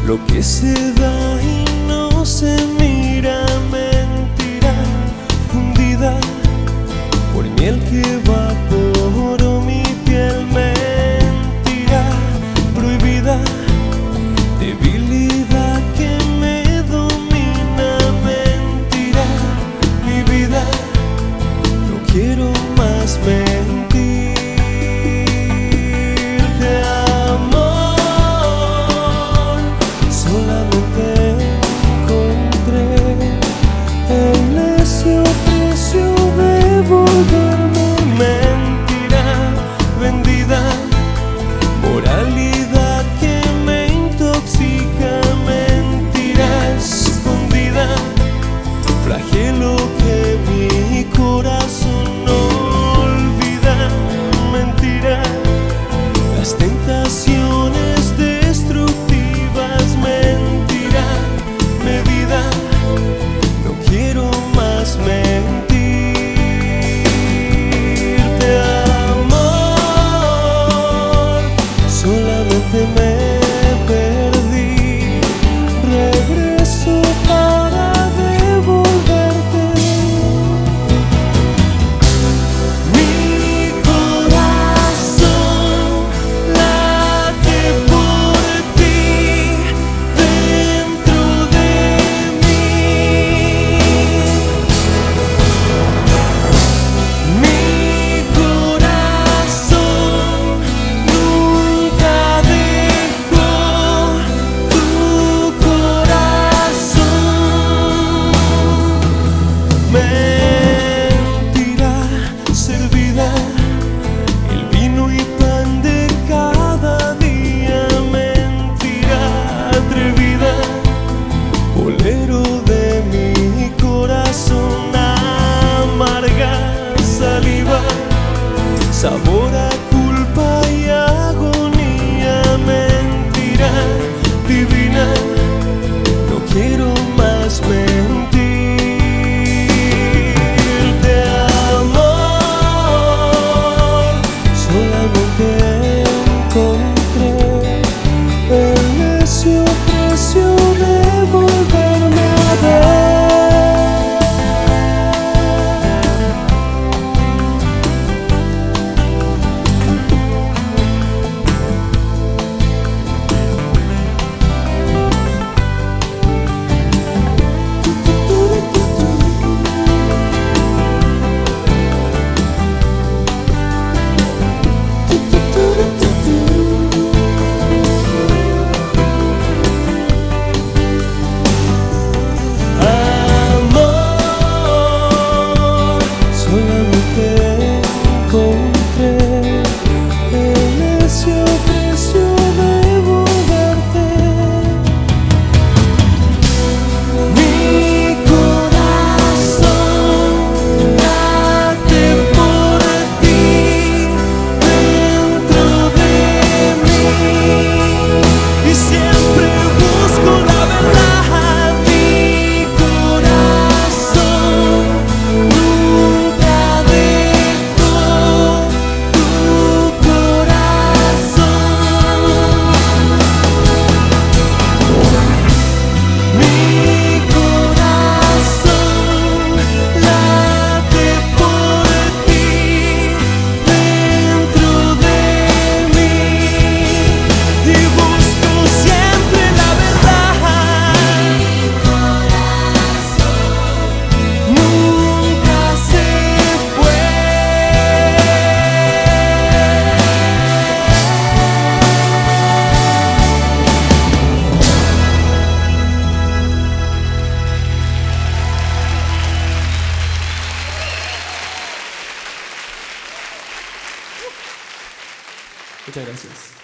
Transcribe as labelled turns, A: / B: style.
A: Lo que se da y no se mira, mentira fundida por miel que va por mi piel, mentira prohibida, debilidad que me domina, mentira, mi vida, no quiero más mentir. Moralidad que me intoxica, mentira escondida, flagelo que mi corazón no olvida, mentira, las tentaciones destructivas, mentira, medida, no quiero más mentir. Me perdí, regreso para devolverte. Mi corazón late por ti dentro de mí. Mi corazón nunca mentira servida, el vino y pan de cada día, mentira atrevida, bolero de mi corazón, amarga saliva, sabor a culpa y agonía, mentira divina, no quiero más mentir. Muchas gracias.